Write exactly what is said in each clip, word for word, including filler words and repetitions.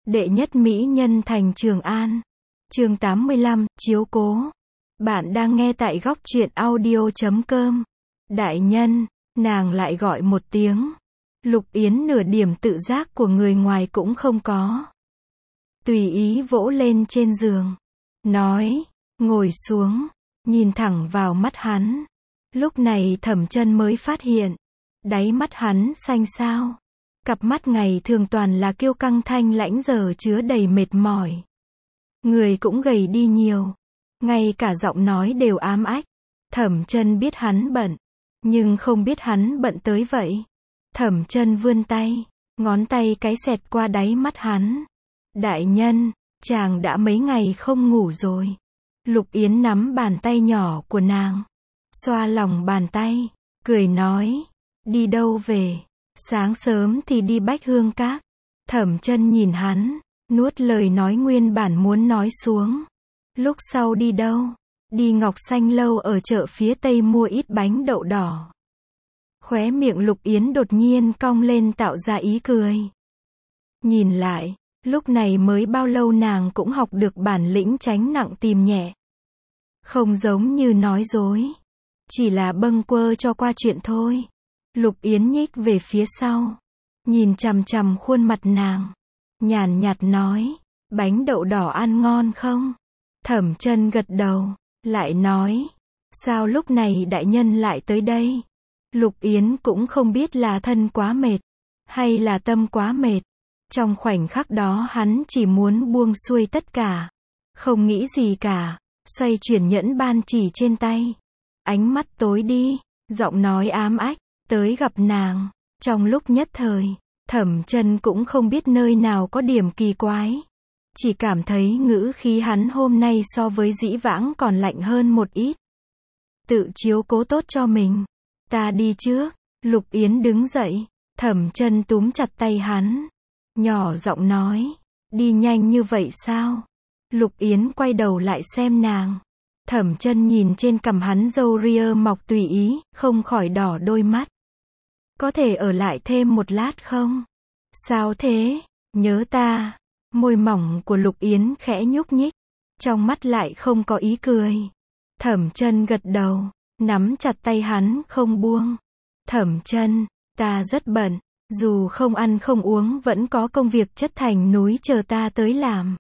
Đệ nhất mỹ nhân thành Trường An. Chương tám mươi lăm, chiếu cố. Bạn đang nghe tại góc truyện audio chấm com. Đại nhân, nàng lại gọi một tiếng. Lục Yến nửa điểm tự giác của người ngoài cũng không có. Tùy ý vỗ lên trên giường. Nói, ngồi xuống, nhìn thẳng vào mắt hắn. Lúc này Thẩm Chân mới phát hiện, đáy mắt hắn xanh xao. Cặp mắt ngày thường toàn là kiêu căng thanh lãnh giờ chứa đầy mệt mỏi. Người cũng gầy đi nhiều. Ngay cả giọng nói đều ám ách. Thẩm Chân biết hắn bận, nhưng không biết hắn bận tới vậy. Thẩm Chân vươn tay, ngón tay cái xẹt qua đáy mắt hắn. Đại nhân, chàng đã mấy ngày không ngủ rồi. Lục Yến nắm bàn tay nhỏ của nàng, xoa lòng bàn tay, cười nói, đi đâu về? Sáng sớm thì đi Bách Hương Các. Thẩm Chân nhìn hắn, nuốt lời nói nguyên bản muốn nói xuống. Lúc sau đi đâu? Đi Ngọc Xanh Lâu ở chợ phía Tây mua ít bánh đậu đỏ. Khóe miệng Lục Yến đột nhiên cong lên tạo ra ý cười. Nhìn lại, lúc này mới bao lâu nàng cũng học được bản lĩnh tránh nặng tìm nhẹ. Không giống như nói dối, chỉ là bâng quơ cho qua chuyện thôi. Lục Yến nhích về phía sau, nhìn chằm chằm khuôn mặt nàng, nhàn nhạt nói, bánh đậu đỏ ăn ngon không? Thẩm Chân gật đầu, lại nói, sao lúc này đại nhân lại tới đây? Lục Yến cũng không biết là thân quá mệt, hay là tâm quá mệt. Trong khoảnh khắc đó hắn chỉ muốn buông xuôi tất cả, không nghĩ gì cả, xoay chuyển nhẫn ban chỉ trên tay. Ánh mắt tối đi, giọng nói ám ách, tới gặp nàng. Trong lúc nhất thời, Thẩm Chân cũng không biết nơi nào có điểm kỳ quái. Chỉ cảm thấy ngữ khí hắn hôm nay so với dĩ vãng còn lạnh hơn một ít. Tự chiếu cố tốt cho mình. Ta đi trước. Lục Yến đứng dậy. Thẩm Chân túm chặt tay hắn, nhỏ giọng nói, đi nhanh như vậy sao? Lục Yến quay đầu lại xem nàng. Thẩm Chân nhìn trên cằm hắn râu ria mọc tùy ý, không khỏi đỏ đôi mắt. Có thể ở lại thêm một lát không? Sao thế? Nhớ ta? Môi mỏng của Lục Yến khẽ nhúc nhích, trong mắt lại không có ý cười. Thẩm Chân gật đầu, nắm chặt tay hắn không buông. Thẩm Chân, ta rất bận, dù không ăn không uống vẫn có công việc chất thành núi chờ ta tới làm.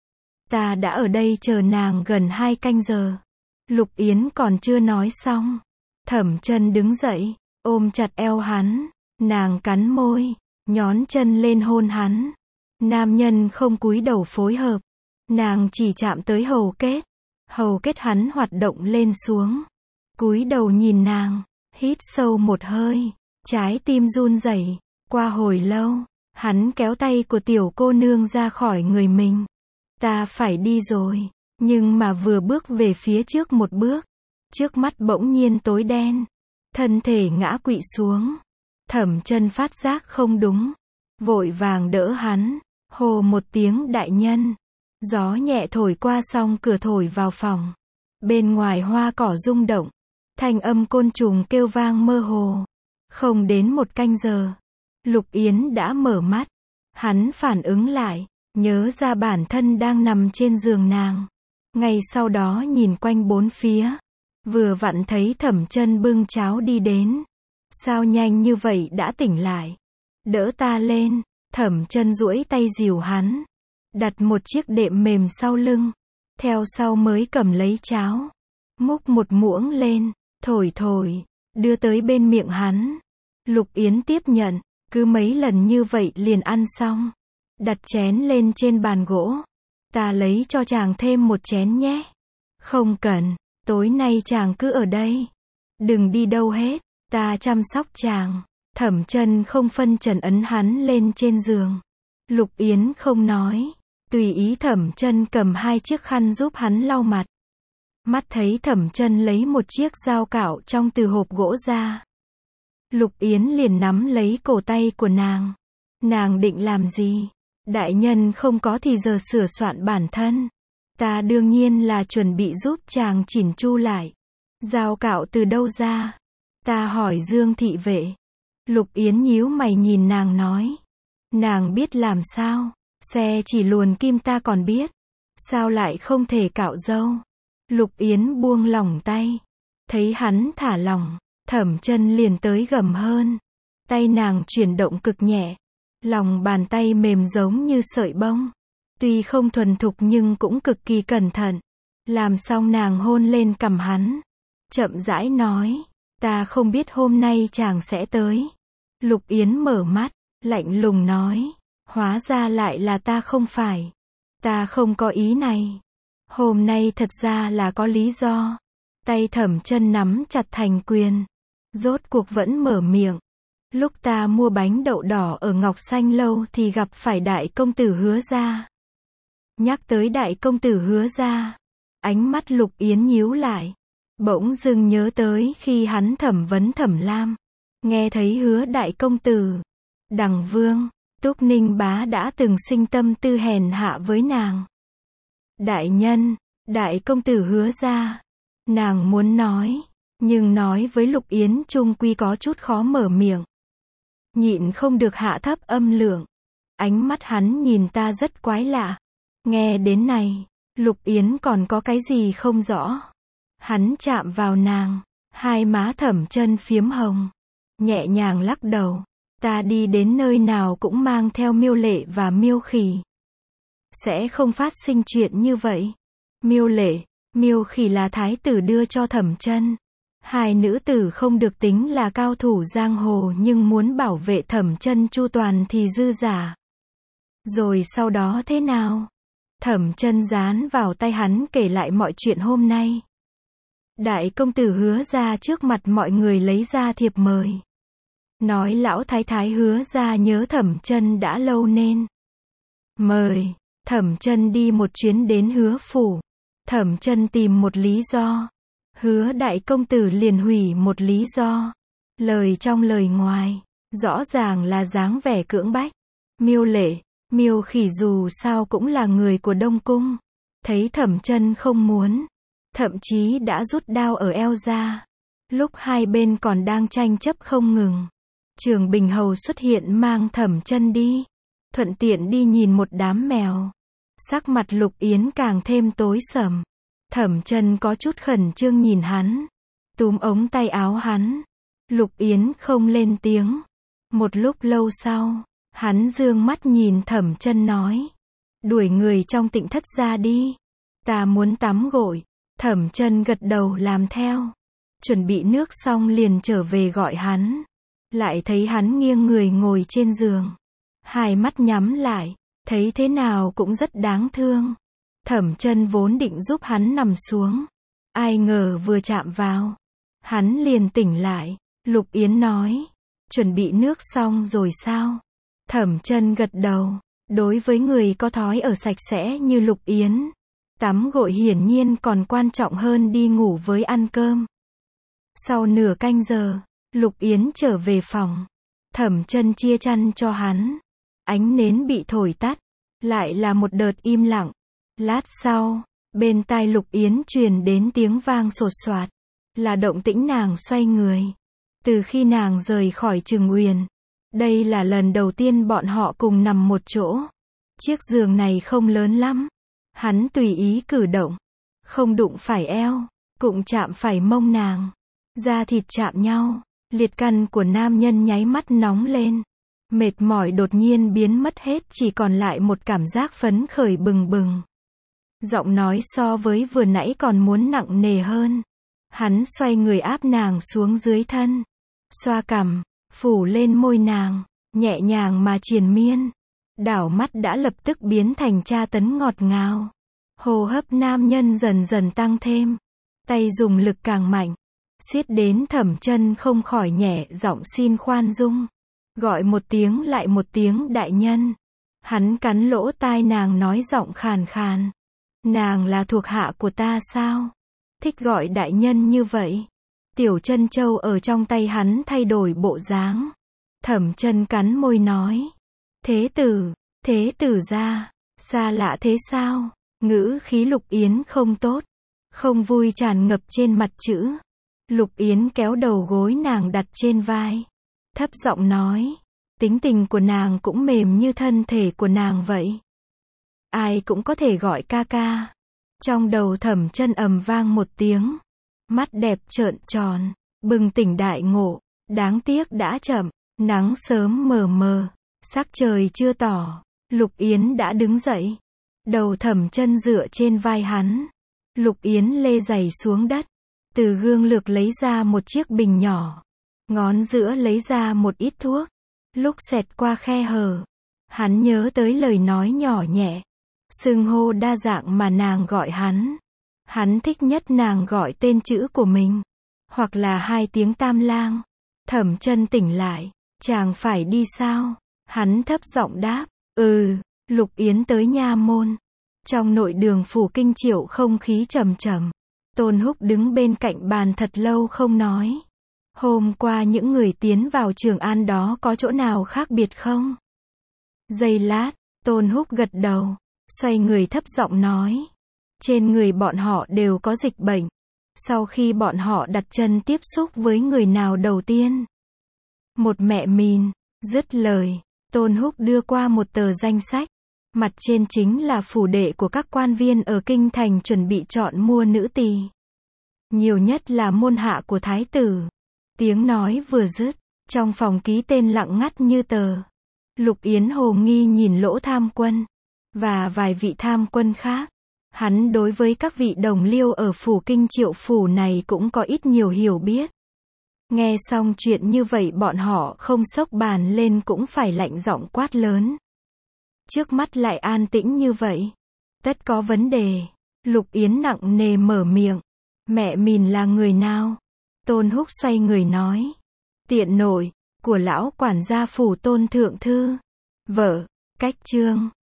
Ta đã ở đây chờ nàng gần hai canh giờ. Lục Yến còn chưa nói xong. Thẩm Chân đứng dậy, ôm chặt eo hắn, nàng cắn môi, nhón chân lên hôn hắn. Nam nhân không cúi đầu phối hợp, nàng chỉ chạm tới hầu kết. Hầu kết hắn hoạt động lên xuống, cúi đầu nhìn nàng, hít sâu một hơi, trái tim run rẩy. Qua hồi lâu, hắn kéo tay của tiểu cô nương ra khỏi người mình. Ta phải đi rồi, nhưng mà vừa bước về phía trước một bước, trước mắt bỗng nhiên tối đen, thân thể ngã quỵ xuống. Thẩm Chân phát giác không đúng, vội vàng đỡ hắn, hô một tiếng đại nhân. Gió nhẹ thổi qua song cửa thổi vào phòng. Bên ngoài hoa cỏ rung động, thanh âm côn trùng kêu vang mơ hồ. Không đến một canh giờ, Lục Yến đã mở mắt. Hắn phản ứng lại, nhớ ra bản thân đang nằm trên giường nàng. Ngay sau đó nhìn quanh bốn phía, vừa vặn thấy Thẩm Chân bưng cháo đi đến. Sao nhanh như vậy đã tỉnh lại? Đỡ ta lên. Thẩm Chân duỗi tay dìu hắn, đặt một chiếc đệm mềm sau lưng, theo sau mới cầm lấy cháo, múc một muỗng lên, thổi thổi, đưa tới bên miệng hắn. Lục Yến tiếp nhận, cứ mấy lần như vậy liền ăn xong, đặt chén lên trên bàn gỗ. Ta lấy cho chàng thêm một chén nhé. Không cần, tối nay chàng cứ ở đây, đừng đi đâu hết, ta chăm sóc chàng. Thẩm Chân không phân trần ấn hắn lên trên giường. Lục Yến không nói, tùy ý Thẩm Chân cầm hai chiếc khăn giúp hắn lau mặt. Mắt thấy Thẩm Chân lấy một chiếc dao cạo trong từ hộp gỗ ra. Lục Yến liền nắm lấy cổ tay của nàng. Nàng định làm gì? Đại nhân không có thì giờ sửa soạn bản thân. Ta đương nhiên là chuẩn bị giúp chàng chỉn chu lại. Dao cạo từ đâu ra? Ta hỏi Dương thị vệ. Lục Yến nhíu mày nhìn nàng nói. Nàng biết làm sao? Xe chỉ luồn kim ta còn biết. Sao lại không thể cạo râu? Lục Yến buông lỏng tay. Thấy hắn thả lỏng, Thẩm Chân liền tới gầm hơn. Tay nàng chuyển động cực nhẹ. Lòng bàn tay mềm giống như sợi bông. Tuy không thuần thục nhưng cũng cực kỳ cẩn thận. Làm xong nàng hôn lên cằm hắn. Chậm rãi nói, ta không biết hôm nay chàng sẽ tới. Lục Yến mở mắt, lạnh lùng nói, hóa ra lại là ta không phải. Ta không có ý này. Hôm nay thật ra là có lý do. Tay Thẩm Chân nắm chặt thành quyền. Rốt cuộc vẫn mở miệng. Lúc ta mua bánh đậu đỏ ở Ngọc Xanh Lâu thì gặp phải đại công tử Hứa gia. Nhắc tới đại công tử Hứa gia, ánh mắt Lục Yến nhíu lại. Bỗng dưng nhớ tới khi hắn thẩm vấn Thẩm Lam. Nghe thấy Hứa đại công tử, Đằng Vương, Túc Ninh bá đã từng sinh tâm tư hèn hạ với nàng. Đại nhân, đại công tử Hứa gia. Nàng muốn nói, nhưng nói với Lục Yến chung quy có chút khó mở miệng. Nhịn không được hạ thấp âm lượng. Ánh mắt hắn nhìn ta rất quái lạ. Nghe đến này, Lục Yến còn có cái gì không rõ. Hắn chạm vào nàng, hai má Thẩm Chân phiếm hồng. Nhẹ nhàng lắc đầu. Ta đi đến nơi nào cũng mang theo Miêu Lệ và Miêu Khỉ. Sẽ không phát sinh chuyện như vậy. Miêu Lệ, Miêu Khỉ là thái tử đưa cho Thẩm Chân. Hai nữ tử không được tính là cao thủ giang hồ nhưng muốn bảo vệ Thẩm Chân chu toàn thì dư giả. Rồi sau đó thế nào? Thẩm Chân dán vào tay hắn kể lại mọi chuyện hôm nay. Đại công tử Hứa gia trước mặt mọi người lấy ra thiệp mời. Nói lão thái thái Hứa gia nhớ Thẩm Chân đã lâu nên mời Thẩm Chân đi một chuyến đến Hứa phủ. Thẩm Chân tìm một lý do. Hứa đại công tử liền hủy một lý do. Lời trong lời ngoài, rõ ràng là dáng vẻ cưỡng bách. Miêu Lệ, Miêu Khỉ dù sao cũng là người của Đông Cung. Thấy Thẩm Chân không muốn, thậm chí đã rút đao ở eo ra. Lúc hai bên còn đang tranh chấp không ngừng, Trường Bình Hầu xuất hiện mang Thẩm Chân đi. Thuận tiện đi nhìn một đám mèo. Sắc mặt Lục Yến càng thêm tối sầm. Thẩm Chân có chút khẩn trương nhìn hắn. Túm ống tay áo hắn. Lục Yến không lên tiếng. Một lúc lâu sau, hắn dương mắt nhìn Thẩm Chân nói. Đuổi người trong Tịnh thất ra đi. Ta muốn tắm gội. Thẩm Chân gật đầu làm theo. Chuẩn bị nước xong liền trở về gọi hắn. Lại thấy hắn nghiêng người ngồi trên giường. Hai mắt nhắm lại. Thấy thế nào cũng rất đáng thương. Thẩm Chân vốn định giúp hắn nằm xuống. Ai ngờ vừa chạm vào, hắn liền tỉnh lại. Lục Yến nói, chuẩn bị nước xong rồi sao? Thẩm Chân gật đầu. Đối với người có thói ở sạch sẽ như Lục Yến, tắm gội hiển nhiên còn quan trọng hơn đi ngủ với ăn cơm. Sau nửa canh giờ, Lục Yến trở về phòng. Thẩm Chân chia chăn cho hắn. Ánh nến bị thổi tắt. Lại là một đợt im lặng. Lát sau, bên tai Lục Yến truyền đến tiếng vang sột soạt. Là động tĩnh nàng xoay người. Từ khi nàng rời khỏi Trừng Uyển, đây là lần đầu tiên bọn họ cùng nằm một chỗ. Chiếc giường này không lớn lắm. Hắn tùy ý cử động. Không đụng phải eo, cũng chạm phải mông nàng. Da thịt chạm nhau. Liệt căn của nam nhân nháy mắt nóng lên. Mệt mỏi đột nhiên biến mất hết, chỉ còn lại một cảm giác phấn khởi bừng bừng. Giọng nói so với vừa nãy còn muốn nặng nề hơn. Hắn xoay người áp nàng xuống dưới thân. Xoa cằm, phủ lên môi nàng, nhẹ nhàng mà triền miên. Đảo mắt đã lập tức biến thành tra tấn ngọt ngào. Hô hấp nam nhân dần dần tăng thêm. Tay dùng lực càng mạnh. Siết đến Thẩm Chân không khỏi nhẹ giọng xin khoan dung. Gọi một tiếng lại một tiếng đại nhân. Hắn cắn lỗ tai nàng nói giọng khàn khàn. Nàng là thuộc hạ của ta sao? Thích gọi đại nhân như vậy. Tiểu chân châu ở trong tay hắn thay đổi bộ dáng. Thẩm Chân cắn môi nói. Thế tử, thế tử gia, xa lạ thế sao? Ngữ khí Lục Yến không tốt. Không vui tràn ngập trên mặt chữ. Lục Yến kéo đầu gối nàng đặt trên vai. Thấp giọng nói. Tính tình của nàng cũng mềm như thân thể của nàng vậy. ai cũng có thể gọi ca ca. Trong đầu Thẩm Chân ầm vang một tiếng. Mắt đẹp trợn tròn, bừng tỉnh đại ngộ. Đáng tiếc đã chậm, nắng sớm mờ mờ, sắc trời chưa tỏ. Lục Yến đã đứng dậy. Đầu Thẩm Chân dựa trên vai hắn. Lục Yến lê giày xuống đất. Từ gương lược lấy ra một chiếc bình nhỏ. Ngón giữa lấy ra một ít thuốc. Lúc xẹt qua khe hở, hắn nhớ tới lời nói nhỏ nhẹ, xưng hô đa dạng mà nàng gọi hắn. Hắn thích nhất nàng gọi tên chữ của mình, hoặc là hai tiếng Tam Lang. Thẩm Chân tỉnh lại, chàng phải đi sao? Hắn thấp giọng đáp, ừ. Lục Yến tới nha môn. Trong nội đường Phủ Kinh Triệu không khí trầm trầm. Tôn Húc đứng bên cạnh bàn thật lâu không nói. Hôm qua những người tiến vào Trường An đó có chỗ nào khác biệt không? Giây lát, Tôn Húc gật đầu, xoay người thấp giọng nói. Trên người bọn họ đều có dịch bệnh. Sau khi bọn họ đặt chân tiếp xúc với người nào đầu tiên? Một mẹ mìn. Dứt lời, Tôn Húc đưa qua một tờ danh sách. Mặt trên chính là phủ đệ của các quan viên ở kinh thành chuẩn bị chọn mua nữ tỳ. Nhiều nhất là môn hạ của thái tử. Tiếng nói vừa dứt, trong phòng ký tên lặng ngắt như tờ. Lục Yến hồ nghi nhìn Lỗ Tham Quân và vài vị tham quân khác. Hắn đối với các vị đồng liêu ở Phủ Kinh Triệu phủ này cũng có ít nhiều hiểu biết. Nghe xong chuyện như vậy bọn họ không xốc bàn lên cũng phải lạnh giọng quát lớn. Trước mắt lại an tĩnh như vậy. Tất có vấn đề. Lục Yến nặng nề mở miệng. Mẹ mìn là người nào? Tôn Húc xoay người nói. Tiện nội, của lão quản gia phủ Tôn thượng thư. Vợ, Cách Trương.